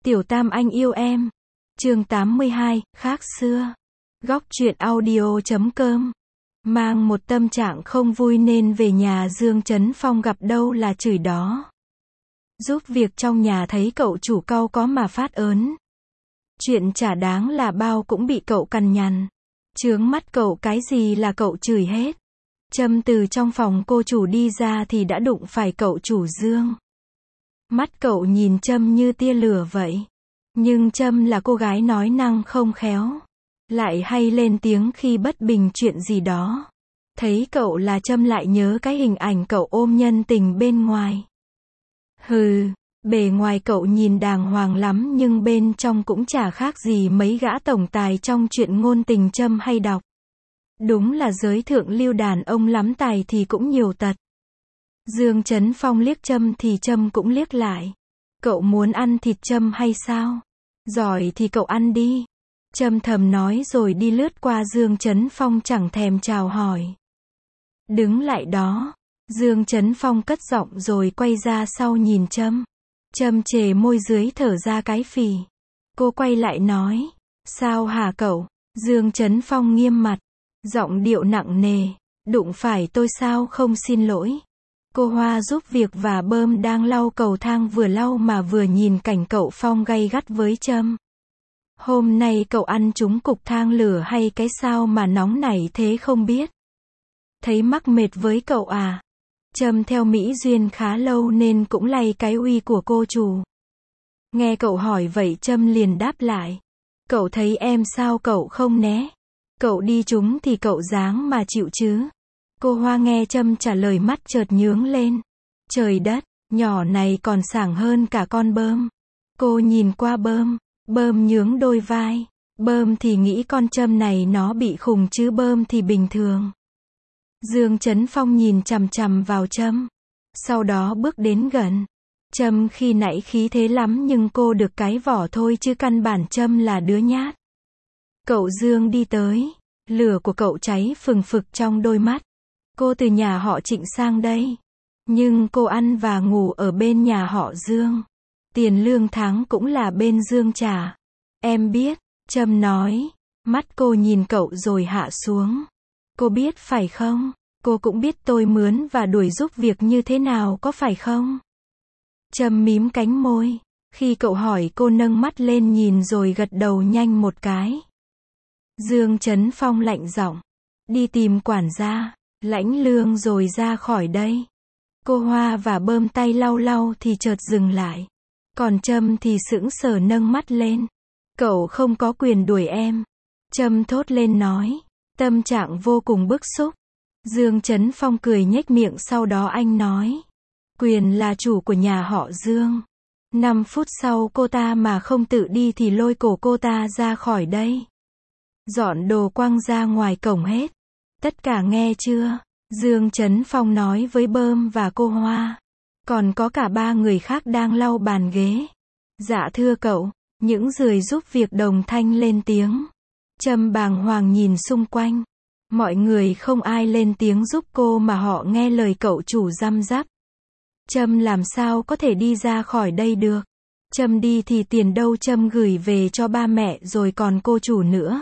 Tiểu Tam anh yêu em. Chương 82, khác xưa. Góc truyện audio.com. Mang một tâm trạng không vui nên về nhà Dương Chấn Phong gặp đâu là chửi đó. Giúp việc trong nhà thấy cậu chủ cau có mà phát ớn. Chuyện chả đáng là bao cũng bị cậu cằn nhằn. Chướng mắt cậu cái gì là cậu chửi hết. Trâm từ trong phòng cô chủ đi ra thì đã đụng phải cậu chủ Dương. Mắt cậu nhìn Trâm như tia lửa vậy. Nhưng Trâm là cô gái nói năng không khéo. Lại hay lên tiếng khi bất bình chuyện gì đó. Thấy cậu là Trâm lại nhớ cái hình ảnh cậu ôm nhân tình bên ngoài. Hừ, bề ngoài cậu nhìn đàng hoàng lắm nhưng bên trong cũng chả khác gì mấy gã tổng tài trong chuyện ngôn tình Trâm hay đọc. Đúng là giới thượng lưu đàn ông lắm tài thì cũng nhiều tật. Dương Chấn Phong liếc Trâm thì Trâm cũng liếc lại. Cậu muốn ăn thịt Trâm hay sao? Giỏi thì cậu ăn đi. Trâm thầm nói rồi đi lướt qua Dương Chấn Phong chẳng thèm chào hỏi. Đứng lại đó. Dương Chấn Phong cất giọng rồi quay ra sau nhìn Trâm. Trâm chề môi dưới thở ra cái phì. Cô quay lại nói. Sao hả cậu? Dương Chấn Phong nghiêm mặt. Giọng điệu nặng nề. Đụng phải tôi sao không xin lỗi. Cô Hoa giúp việc và Bơm đang lau cầu thang vừa lau mà vừa nhìn cảnh cậu Phong gay gắt với Trâm. Hôm nay cậu ăn trúng cục thang lửa hay cái sao mà nóng nảy thế không biết. Thấy mắc mệt với cậu à? Trâm theo Mỹ Duyên khá lâu nên cũng lay cái uy của cô chủ. Nghe cậu hỏi vậy Trâm liền đáp lại. Cậu thấy em sao cậu không né? Cậu đi trúng thì cậu dáng mà chịu chứ. Cô Hoa nghe Trâm trả lời mắt chợt nhướng lên. Trời đất, nhỏ này còn sảng hơn cả con Bơm. Cô nhìn qua Bơm. Bơm nhướng đôi vai. Bơm thì nghĩ con Trâm này nó bị khùng chứ Bơm thì bình thường. Dương Chấn Phong nhìn chằm chằm vào Trâm. Sau đó bước đến gần. Trâm khi nãy khí thế lắm nhưng cô được cái vỏ thôi chứ căn bản Trâm là đứa nhát. Cậu Dương đi tới. Lửa của cậu cháy phừng phực trong đôi mắt. Cô từ nhà họ Trịnh sang đây. Nhưng cô ăn và ngủ ở bên nhà họ Dương. Tiền lương tháng cũng là bên Dương trả. Em biết, Trâm nói. Mắt cô nhìn cậu rồi hạ xuống. Cô biết phải không? Cô cũng biết tôi mướn và đuổi giúp việc như thế nào có phải không? Trâm mím cánh môi. Khi cậu hỏi cô nâng mắt lên nhìn rồi gật đầu nhanh một cái. Dương Chấn Phong lạnh giọng. Đi tìm quản gia. Lãnh lương rồi ra khỏi đây. Cô Hoa và Bơm tay lau lau thì chợt dừng lại. Còn Trâm thì sững sờ nâng mắt lên. Cậu không có quyền đuổi em. Trâm thốt lên nói. Tâm trạng vô cùng bức xúc. Dương Chấn Phong cười nhếch miệng sau đó anh nói. Quyền là chủ của nhà họ Dương. 5 phút sau cô ta mà không tự đi thì lôi cổ cô ta ra khỏi đây. Dọn đồ quăng ra ngoài cổng hết. Tất cả nghe chưa? Dương Chấn Phong nói với Bơm và cô Hoa. Còn có cả 3 người khác đang lau bàn ghế. Dạ thưa cậu. Những người giúp việc đồng thanh lên tiếng. Trâm bàng hoàng nhìn xung quanh. Mọi người không ai lên tiếng giúp cô mà họ nghe lời cậu chủ răm rắp. Trâm làm sao có thể đi ra khỏi đây được. Trâm đi thì tiền đâu Trâm gửi về cho ba mẹ rồi còn cô chủ nữa.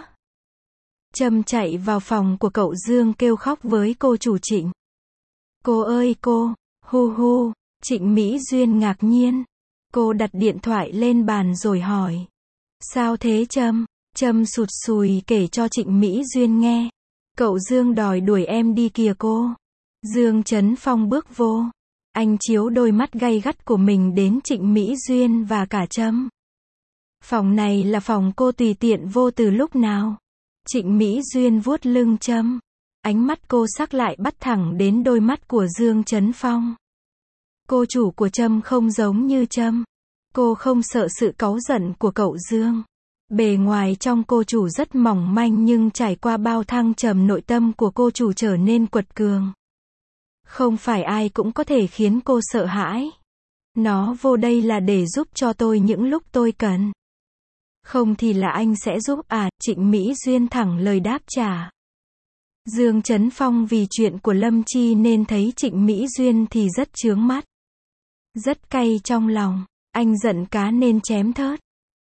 Trâm chạy vào phòng của cậu Dương kêu khóc với cô chủ Trịnh. Cô ơi cô, hu hu, Trịnh Mỹ Duyên ngạc nhiên. Cô đặt điện thoại lên bàn rồi hỏi. Sao thế Trâm? Trâm sụt sùi kể cho Trịnh Mỹ Duyên nghe. Cậu Dương đòi đuổi em đi kìa cô. Dương Chấn Phong bước vô. Anh chiếu đôi mắt gay gắt của mình đến Trịnh Mỹ Duyên và cả Trâm. Phòng này là phòng cô tùy tiện vô từ lúc nào? Trịnh Mỹ Duyên vuốt lưng Trâm. Ánh mắt cô sắc lại bắt thẳng đến đôi mắt của Dương Chấn Phong. Cô chủ của Trâm không giống như Trâm. Cô không sợ sự cáu giận của cậu Dương. Bề ngoài trong cô chủ rất mỏng manh nhưng trải qua bao thăng trầm nội tâm của cô chủ trở nên quật cường. Không phải ai cũng có thể khiến cô sợ hãi. Nó vô đây là để giúp cho tôi những lúc tôi cần. Không thì là anh sẽ giúp à, Trịnh Mỹ Duyên thẳng lời đáp trả. Dương Chấn Phong vì chuyện của Lâm Chi nên thấy Trịnh Mỹ Duyên thì rất chướng mắt. Rất cay trong lòng, anh giận cá nên chém thớt.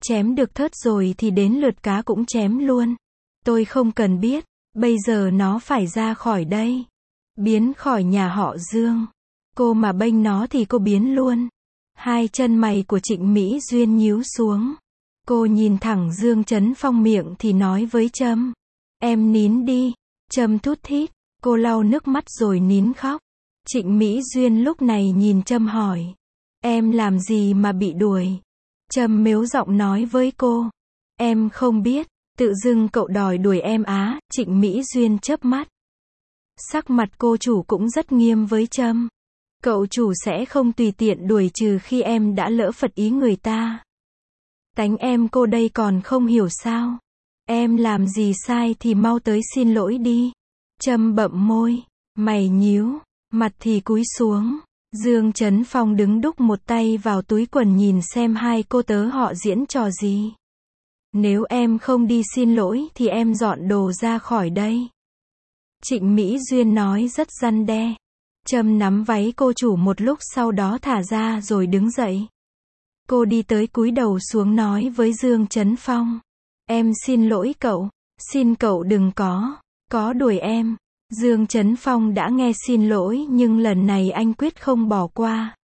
Chém được thớt rồi thì đến lượt cá cũng chém luôn. Tôi không cần biết, bây giờ nó phải ra khỏi đây. Biến khỏi nhà họ Dương. Cô mà bênh nó thì cô biến luôn. Hai chân mày của Trịnh Mỹ Duyên nhíu xuống. Cô nhìn thẳng Dương Chấn Phong miệng thì nói với Trâm. Em nín đi. Trâm thút thít. Cô lau nước mắt rồi nín khóc. Trịnh Mỹ Duyên lúc này nhìn Trâm hỏi. Em làm gì mà bị đuổi? Trâm mếu giọng nói với cô. Em không biết. Tự dưng cậu đòi đuổi em á. Trịnh Mỹ Duyên chớp mắt. Sắc mặt cô chủ cũng rất nghiêm với Trâm. Cậu chủ sẽ không tùy tiện đuổi trừ khi em đã lỡ phật ý người ta. Tánh em cô đây còn không hiểu sao? Em làm gì sai thì mau tới xin lỗi đi. Trâm bậm môi, mày nhíu, mặt thì cúi xuống. Dương Chấn Phong đứng đúc một tay vào túi quần nhìn xem hai cô tớ họ diễn trò gì. Nếu em không đi xin lỗi thì em dọn đồ ra khỏi đây. Trịnh Mỹ Duyên nói rất răn đe. Trâm nắm váy cô chủ một lúc sau đó thả ra rồi đứng dậy. Cô đi tới cúi đầu xuống nói với Dương Chấn Phong. Em xin lỗi cậu, xin cậu đừng có đuổi em. Dương Chấn Phong đã nghe xin lỗi nhưng lần này anh quyết không bỏ qua.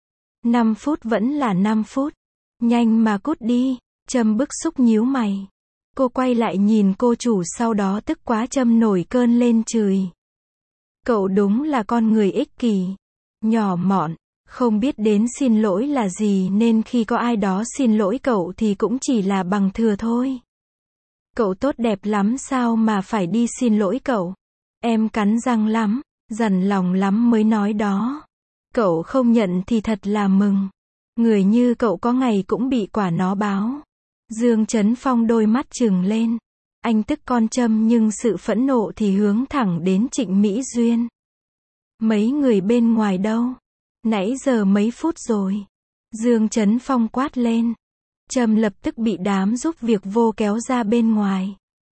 5 phút vẫn là 5 phút. Nhanh mà cút đi. Trâm bức xúc nhíu mày. Cô quay lại nhìn cô chủ sau đó tức quá Trâm nổi cơn lên chửi. Cậu đúng là con người ích kỷ, nhỏ mọn, không biết đến xin lỗi là gì nên khi có ai đó xin lỗi cậu thì cũng chỉ là bằng thừa thôi. Cậu tốt đẹp lắm sao mà phải đi xin lỗi cậu? Em cắn răng lắm, dằn lòng lắm mới nói đó. Cậu không nhận thì thật là mừng. Người như cậu có ngày cũng bị quả nó báo. Dương Chấn Phong đôi mắt trừng lên. Anh tức con Trâm nhưng sự phẫn nộ thì hướng thẳng đến Trịnh Mỹ Duyên. Mấy người bên ngoài đâu? Nãy giờ mấy phút rồi. Dương Chấn Phong quát lên. Trâm lập tức bị đám giúp việc vô kéo ra bên ngoài.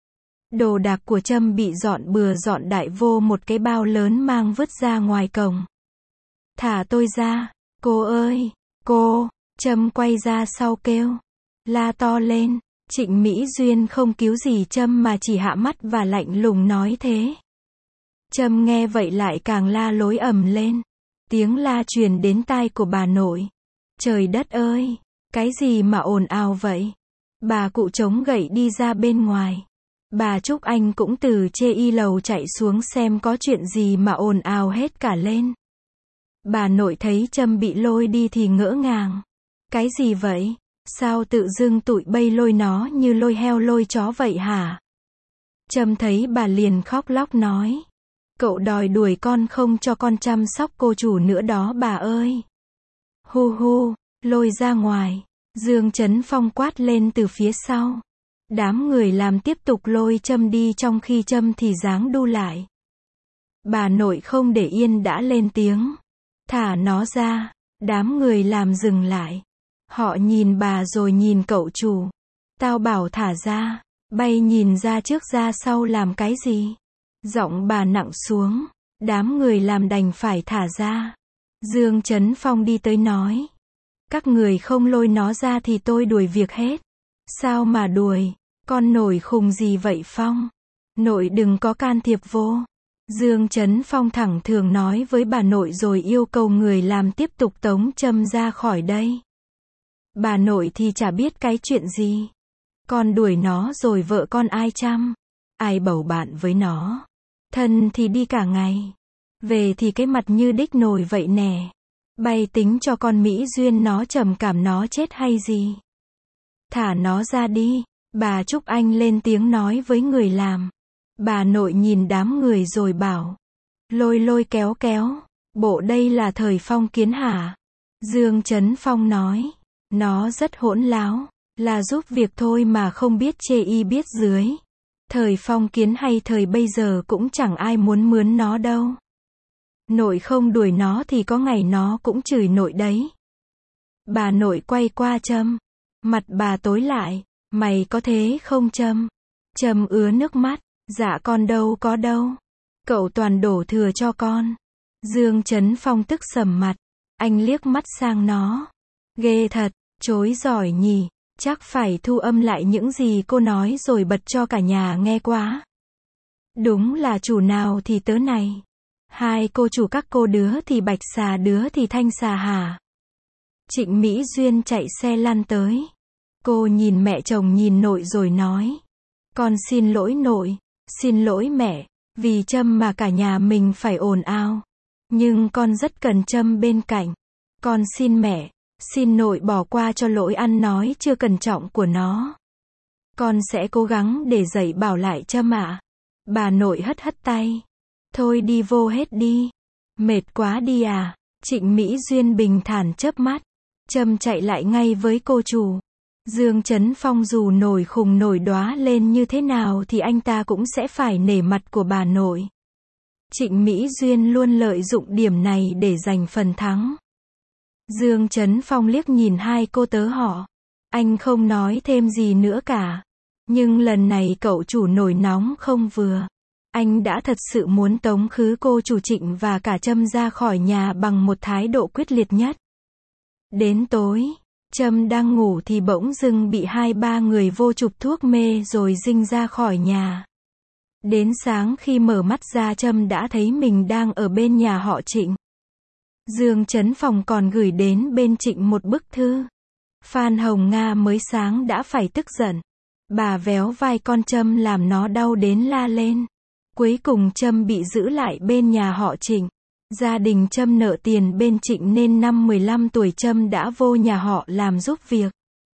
Đồ đạc của Trâm bị dọn bừa dọn đại vô một cái bao lớn mang vứt ra ngoài cổng. Thả tôi ra, cô ơi, cô. Trâm quay ra sau kêu. La to lên. Trịnh Mỹ Duyên không cứu gì Trâm mà chỉ hạ mắt và lạnh lùng nói thế. Trâm nghe vậy lại càng la lối ầm lên. Tiếng la truyền đến tai của bà nội. Trời đất ơi, cái gì mà ồn ào vậy? Bà cụ chống gậy đi ra bên ngoài. Bà Trúc Anh cũng từ chê y lầu chạy xuống xem có chuyện gì mà ồn ào hết cả lên. Bà nội thấy Trâm bị lôi đi thì ngỡ ngàng. Cái gì vậy? Sao tự dưng tụi bay lôi nó như lôi heo lôi chó vậy hả? Trâm thấy bà liền khóc lóc nói. Cậu đòi đuổi con không cho con chăm sóc cô chủ nữa đó bà ơi. Hu hu, lôi ra ngoài. Dương Chấn Phong quát lên từ phía sau. Đám người làm tiếp tục lôi Trâm đi trong khi Trâm thì giáng đu lại. Bà nội không để yên đã lên tiếng. Thả nó ra. Đám người làm dừng lại. Họ nhìn bà rồi nhìn cậu chủ. Tao bảo thả ra. Bay nhìn ra trước ra sau làm cái gì? Giọng bà nặng xuống. Đám người làm đành phải thả ra. Dương Chấn Phong đi tới nói. Các người không lôi nó ra thì tôi đuổi việc hết. Sao mà đuổi? Con nổi khùng gì vậy Phong? Nội đừng có can thiệp vô. Dương Chấn Phong thẳng thường nói với bà nội rồi yêu cầu người làm tiếp tục tống Trâm ra khỏi đây. Bà nội thì chả biết cái chuyện gì. Con đuổi nó rồi vợ con ai chăm? Ai bầu bạn với nó? Thân thì đi cả ngày. Về thì cái mặt như đích nồi vậy nè. Bay tính cho con Mỹ Duyên nó trầm cảm nó chết hay gì? Thả nó ra đi. Bà Trúc Anh lên tiếng nói với người làm. Bà nội nhìn đám người rồi bảo. Lôi lôi kéo kéo. Bộ đây là thời phong kiến hả? Dương Chấn Phong nói. Nó rất hỗn láo. Là giúp việc thôi mà không biết chê y biết dưới. Thời phong kiến hay thời bây giờ cũng chẳng ai muốn mướn nó đâu. Nội không đuổi nó thì có ngày nó cũng chửi nội đấy. Bà nội quay qua Trâm. Mặt bà tối lại. Mày có thế không Trâm? Trâm ứa nước mắt. Dạ con đâu có đâu. Cậu toàn đổ thừa cho con. Dương Chấn Phong tức sầm mặt. Anh liếc mắt sang nó. Ghê thật, chối giỏi nhỉ. Chắc phải thu âm lại những gì cô nói rồi bật cho cả nhà nghe quá. Đúng là chủ nào thì tớ này. Hai cô chủ các cô đứa thì bạch xà đứa thì thanh xà hả? Trịnh Mỹ Duyên chạy xe lăn tới. Cô nhìn mẹ chồng nhìn nội rồi nói. Con xin lỗi nội, xin lỗi mẹ, vì Trâm mà cả nhà mình phải ồn ào. Nhưng con rất cần Trâm bên cạnh. Con xin mẹ, xin nội bỏ qua cho lỗi ăn nói chưa cẩn trọng của nó. Con sẽ cố gắng để dạy bảo lại Trâm ạ. Bà nội hất hất tay. Thôi đi vô hết đi. Mệt quá đi à. Trịnh Mỹ Duyên bình thản chớp mắt. Trâm chạy lại ngay với cô chủ. Dương Chấn Phong dù nổi khùng nổi đóa lên như thế nào thì anh ta cũng sẽ phải nể mặt của bà nội. Trịnh Mỹ Duyên luôn lợi dụng điểm này để giành phần thắng. Dương Chấn Phong liếc nhìn hai cô tớ họ. Anh không nói thêm gì nữa cả. Nhưng lần này cậu chủ nổi nóng không vừa. Anh đã thật sự muốn tống khứ cô chủ Trịnh và cả Trâm ra khỏi nhà bằng một thái độ quyết liệt nhất. Đến tối, Trâm đang ngủ thì bỗng dưng bị 2-3 người vô chụp thuốc mê rồi rinh ra khỏi nhà. Đến sáng khi mở mắt ra Trâm đã thấy mình đang ở bên nhà họ Trịnh. Dương Chấn Phong còn gửi đến bên Trịnh một bức thư. Phan Hồng Nga mới sáng đã phải tức giận. Bà véo vai con Trâm làm nó đau đến la lên. Cuối cùng Trâm bị giữ lại bên nhà họ Trịnh. Gia đình Trâm nợ tiền bên Trịnh nên năm 15 tuổi Trâm đã vô nhà họ làm giúp việc.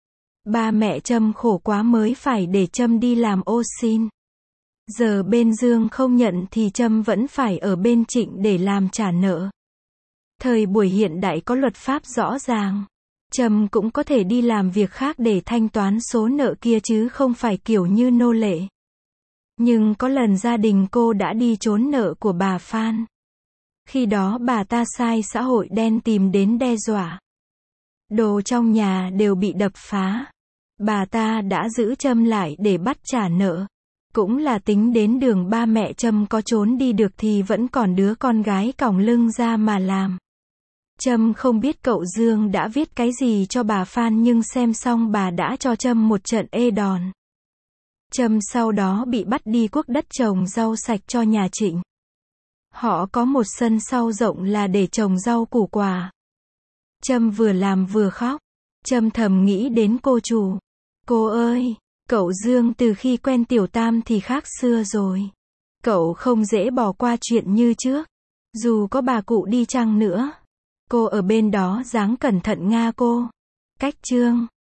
Ba mẹ Trâm khổ quá mới phải để Trâm đi làm ô xin. Giờ bên Dương không nhận thì Trâm vẫn phải ở bên Trịnh để làm trả nợ. Thời buổi hiện đại có luật pháp rõ ràng. Trâm cũng có thể đi làm việc khác để thanh toán số nợ kia chứ không phải kiểu như nô lệ. Nhưng có lần gia đình cô đã đi trốn nợ của bà Phan. Khi đó bà ta sai xã hội đen tìm đến đe dọa. Đồ trong nhà đều bị đập phá. Bà ta đã giữ Trâm lại để bắt trả nợ. Cũng là tính đến đường ba mẹ Trâm có trốn đi được thì vẫn còn đứa con gái còng lưng ra mà làm. Trâm không biết cậu Dương đã viết cái gì cho bà Phan nhưng xem xong bà đã cho Trâm một trận ê đòn. Trâm sau đó bị bắt đi cuốc đất trồng rau sạch cho nhà Trịnh. Họ có một sân sau rộng là để trồng rau củ quả. Trâm vừa làm vừa khóc. Trâm thầm nghĩ đến cô chủ. Cô ơi, cậu Dương từ khi quen Tiểu Tam thì khác xưa rồi. Cậu không dễ bỏ qua chuyện như trước. Dù có bà cụ đi chăng nữa. Cô ở bên đó dáng cẩn thận nga cô. Cách chương